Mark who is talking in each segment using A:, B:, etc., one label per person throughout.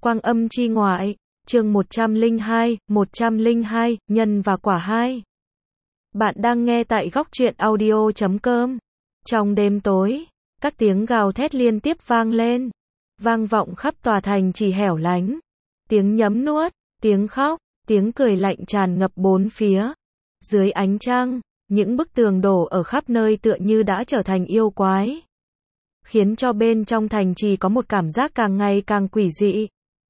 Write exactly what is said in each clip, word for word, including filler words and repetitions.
A: Quang âm chi ngoại, chương một trăm lẻ hai, một trăm lẻ hai, nhân và quả hai. Bạn đang nghe tại góc truyện audio chấm com. Trong đêm tối, các tiếng gào thét liên tiếp vang lên, vang vọng khắp tòa thành trì hẻo lánh. Tiếng nhấm nuốt, tiếng khóc, tiếng cười lạnh tràn ngập bốn phía. Dưới ánh trăng, những bức tường đổ ở khắp nơi tựa như đã trở thành yêu quái, khiến cho bên trong thành trì có một cảm giác càng ngày càng quỷ dị.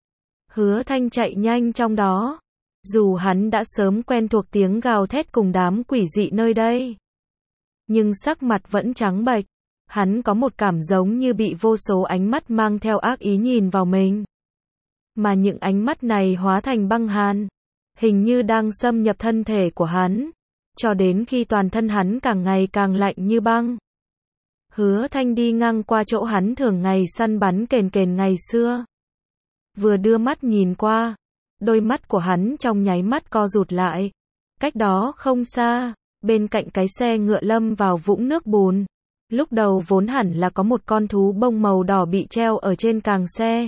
A: Hứa Thanh chạy nhanh trong đó, dù hắn đã sớm quen thuộc tiếng gào thét cùng đám quỷ dị nơi đây, nhưng sắc mặt vẫn trắng bệch. Hắn có một cảm giống như bị vô số ánh mắt mang theo ác ý nhìn vào mình, mà những ánh mắt này hóa thành băng hàn, hình như đang xâm nhập thân thể của hắn, cho đến khi toàn thân hắn càng ngày càng lạnh như băng. Hứa Thanh đi ngang qua chỗ hắn thường ngày săn bắn kền kền ngày xưa, vừa đưa mắt nhìn qua, đôi mắt của hắn trong nháy mắt co rụt lại. Cách đó không xa, bên cạnh cái xe ngựa lâm vào vũng nước bùn. Lúc đầu vốn hẳn là có một con thú bông màu đỏ bị treo ở trên càng xe.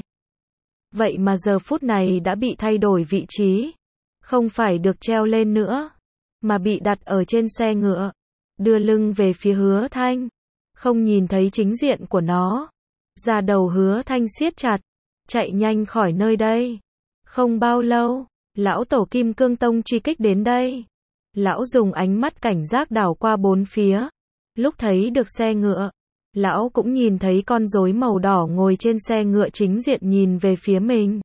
A: Vậy mà giờ phút này đã bị thay đổi vị trí. Không phải được treo lên nữa, mà bị đặt ở trên xe ngựa, đưa lưng về phía Hứa Thanh. Không nhìn thấy chính diện của nó. Da đầu Hứa Thanh siết chặt, chạy nhanh khỏi nơi đây. Không bao lâu, lão tổ Kim Cương Tông truy kích đến đây. Lão dùng ánh mắt cảnh giác đảo qua bốn phía. Lúc thấy được xe ngựa, lão cũng nhìn thấy con rối màu đỏ ngồi trên xe ngựa chính diện nhìn về phía mình.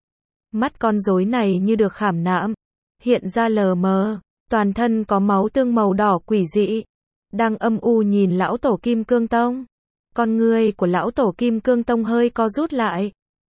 A: Mắt con rối này như được khảm nạm, hiện ra lờ mờ, toàn thân có máu tương màu đỏ quỷ dị, đang âm u nhìn lão tổ Kim Cương Tông. Con ngươi của lão tổ Kim Cương Tông hơi co rút lại.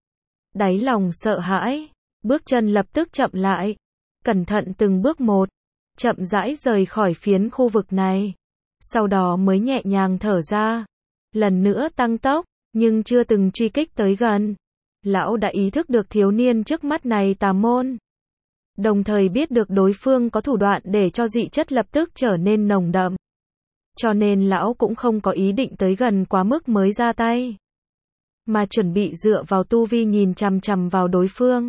A: Đáy lòng sợ hãi, bước chân lập tức chậm lại, cẩn thận từng bước một, chậm rãi rời khỏi phiến khu vực này. Sau đó mới nhẹ nhàng thở ra, lần nữa tăng tốc, nhưng chưa từng truy kích tới gần. Lão đã ý thức được thiếu niên trước mắt này tà môn, đồng thời biết được đối phương có thủ đoạn để cho dị chất lập tức trở nên nồng đậm. Cho nên lão cũng không có ý định tới gần quá mức mới ra tay, mà chuẩn bị dựa vào tu vi nhìn chằm chằm vào đối phương.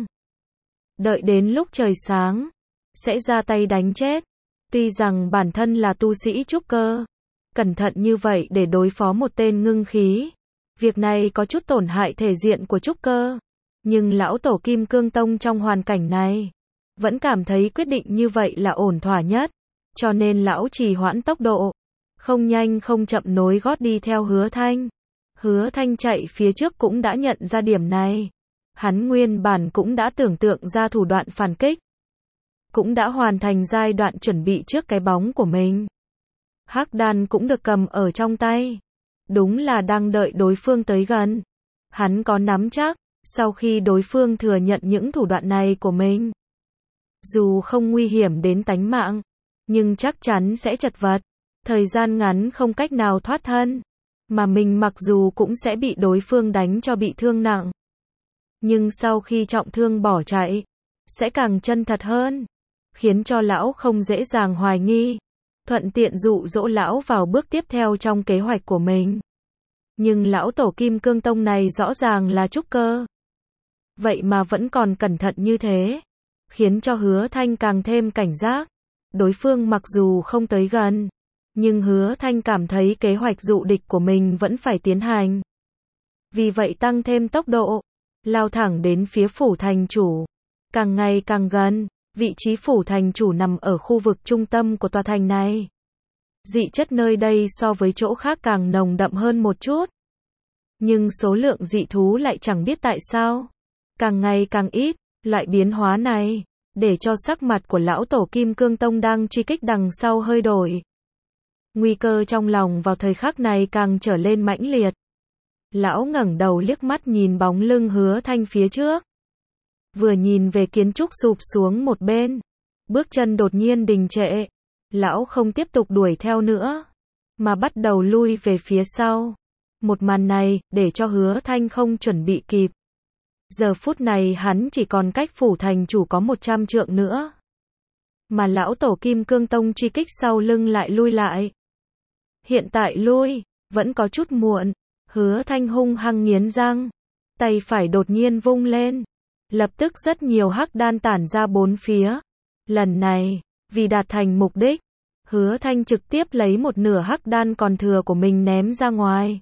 A: Đợi đến lúc trời sáng, sẽ ra tay đánh chết. Tuy rằng bản thân là tu sĩ trúc cơ, cẩn thận như vậy để đối phó một tên ngưng khí, việc này có chút tổn hại thể diện của trúc cơ. Nhưng lão tổ Kim Cương Tông trong hoàn cảnh này, vẫn cảm thấy quyết định như vậy là ổn thỏa nhất. Cho nên lão trì hoãn tốc độ, không nhanh không chậm nối gót đi theo Hứa Thanh. Hứa Thanh chạy phía trước cũng đã nhận ra điểm này. Hắn nguyên bản cũng đã tưởng tượng ra thủ đoạn phản kích, cũng đã hoàn thành giai đoạn chuẩn bị trước cái bóng của mình. Hắc đan cũng được cầm ở trong tay, đúng là đang đợi đối phương tới gần. Hắn có nắm chắc, sau khi đối phương thừa nhận những thủ đoạn này của mình, dù không nguy hiểm đến tánh mạng, nhưng chắc chắn sẽ chật vật, thời gian ngắn không cách nào thoát thân, mà mình mặc dù cũng sẽ bị đối phương đánh cho bị thương nặng, nhưng sau khi trọng thương bỏ chạy, sẽ càng chân thật hơn, khiến cho lão không dễ dàng hoài nghi, thuận tiện dụ dỗ lão vào bước tiếp theo trong kế hoạch của mình. Nhưng lão tổ Kim Cương Tông này rõ ràng là trúc cơ, vậy mà vẫn còn cẩn thận như thế, khiến cho Hứa Thanh càng thêm cảnh giác. Đối phương mặc dù không tới gần, nhưng Hứa Thanh cảm thấy kế hoạch dụ địch của mình vẫn phải tiến hành. Vì vậy tăng thêm tốc độ, lao thẳng đến phía phủ thành chủ. Càng ngày càng gần, vị trí phủ thành chủ nằm ở khu vực trung tâm của tòa thành này. Dị chất nơi đây so với chỗ khác càng nồng đậm hơn một chút. Nhưng số lượng dị thú lại chẳng biết tại sao, càng ngày càng ít. Loại biến hóa này, để cho sắc mặt của lão tổ Kim Cương Tông đang truy kích đằng sau hơi đổi. Nguy cơ trong lòng vào thời khắc này càng trở lên mãnh liệt. Lão ngẩng đầu liếc mắt nhìn bóng lưng Hứa Thanh phía trước. Vừa nhìn về kiến trúc sụp xuống một bên, bước chân đột nhiên đình trệ. Lão không tiếp tục đuổi theo nữa, mà bắt đầu lui về phía sau. Một màn này, để cho Hứa Thanh không chuẩn bị kịp. Giờ phút này hắn chỉ còn cách phủ thành chủ có một trăm trượng nữa, mà lão tổ Kim Cương Tông truy kích sau lưng lại lui lại. Hiện tại lui, vẫn có chút muộn. Hứa Thanh hung hăng nghiến răng, tay phải đột nhiên vung lên, lập tức rất nhiều hắc đan tản ra bốn phía. Lần này, vì đạt thành mục đích, Hứa Thanh trực tiếp lấy một nửa hắc đan còn thừa của mình ném ra ngoài.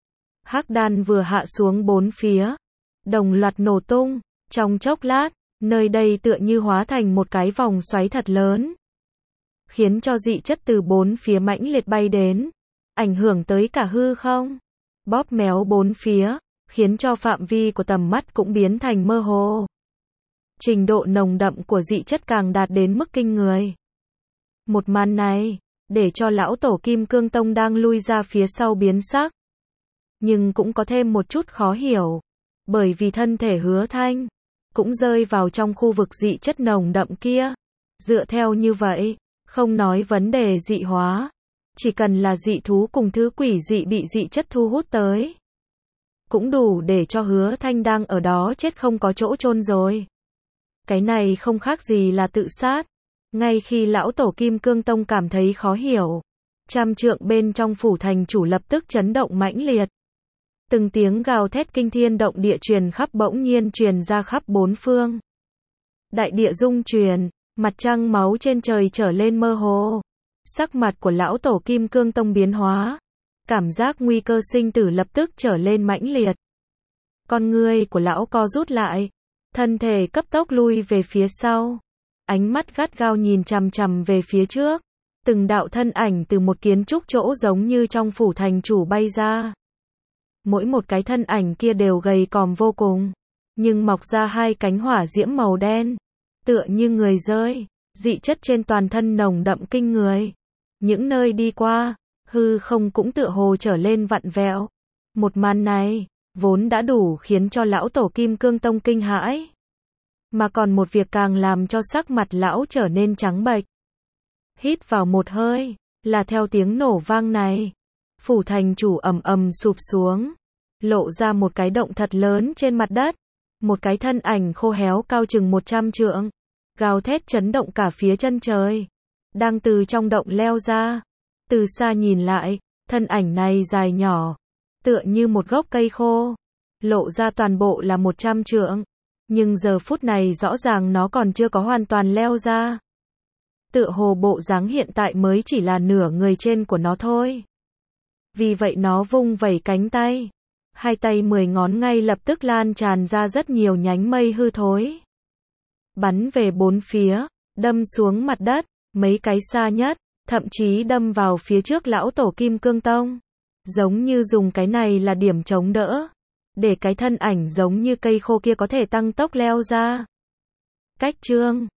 A: Hắc đan vừa hạ xuống bốn phía, đồng loạt nổ tung, trong chốc lát, nơi đây tựa như hóa thành một cái vòng xoáy thật lớn, khiến cho dị chất từ bốn phía mãnh liệt bay đến, ảnh hưởng tới cả hư không, bóp méo bốn phía, khiến cho phạm vi của tầm mắt cũng biến thành mơ hồ. Trình độ nồng đậm của dị chất càng đạt đến mức kinh người. Một màn này, để cho lão tổ Kim Cương Tông đang lui ra phía sau biến sắc. Nhưng cũng có thêm một chút khó hiểu, bởi vì thân thể Hứa Thanh cũng rơi vào trong khu vực dị chất nồng đậm kia. Dựa theo như vậy, không nói vấn đề dị hóa, chỉ cần là dị thú cùng thứ quỷ dị bị dị chất thu hút tới, cũng đủ để cho Hứa Thanh đang ở đó chết không có chỗ chôn rồi. Cái này không khác gì là tự sát. Ngay khi lão tổ Kim Cương Tông cảm thấy khó hiểu, trăm trượng bên trong phủ thành chủ lập tức chấn động mãnh liệt. Từng tiếng gào thét kinh thiên động địa truyền khắp bỗng nhiên truyền ra khắp bốn phương. Đại địa rung chuyển, mặt trăng máu trên trời trở lên mơ hồ. Sắc mặt của lão tổ Kim Cương Tông biến hóa. Cảm giác nguy cơ sinh tử lập tức trở lên mãnh liệt. Con ngươi của lão co rút lại. Thân thể cấp tốc lui về phía sau. Ánh mắt gắt gao nhìn chằm chằm về phía trước. Từng đạo thân ảnh từ một kiến trúc chỗ giống như trong phủ thành chủ bay ra. Mỗi một cái thân ảnh kia đều gầy còm vô cùng, nhưng mọc ra hai cánh hỏa diễm màu đen, tựa như người rơi, dị chất trên toàn thân nồng đậm kinh người. Những nơi đi qua, hư không cũng tựa hồ trở lên vặn vẹo. Một màn này, vốn đã đủ khiến cho lão tổ Kim Cương Tông kinh hãi. Mà còn một việc càng làm cho sắc mặt lão trở nên trắng bệch. Hít vào một hơi, là theo tiếng nổ vang này. Phủ thành chủ ầm ầm sụp xuống, lộ ra một cái động thật lớn trên mặt đất. Một cái thân ảnh khô héo cao chừng một trăm trượng, gào thét chấn động cả phía chân trời, đang từ trong động leo ra. Từ xa nhìn lại, thân ảnh này dài nhỏ, tựa như một gốc cây khô, lộ ra toàn bộ là một trăm trượng. Nhưng giờ phút này rõ ràng nó còn chưa có hoàn toàn leo ra. Tựa hồ bộ dáng hiện tại mới chỉ là nửa người trên của nó thôi. Vì vậy nó vung vẩy cánh tay. Hai tay mười ngón ngay lập tức lan tràn ra rất nhiều nhánh mây hư thối. Bắn về bốn phía, đâm xuống mặt đất, mấy cái xa nhất, thậm chí đâm vào phía trước lão tổ Kim Cương Tông. Giống như dùng cái này là điểm chống đỡ, để cái thân ảnh giống như cây khô kia có thể tăng tốc leo ra. Cách chương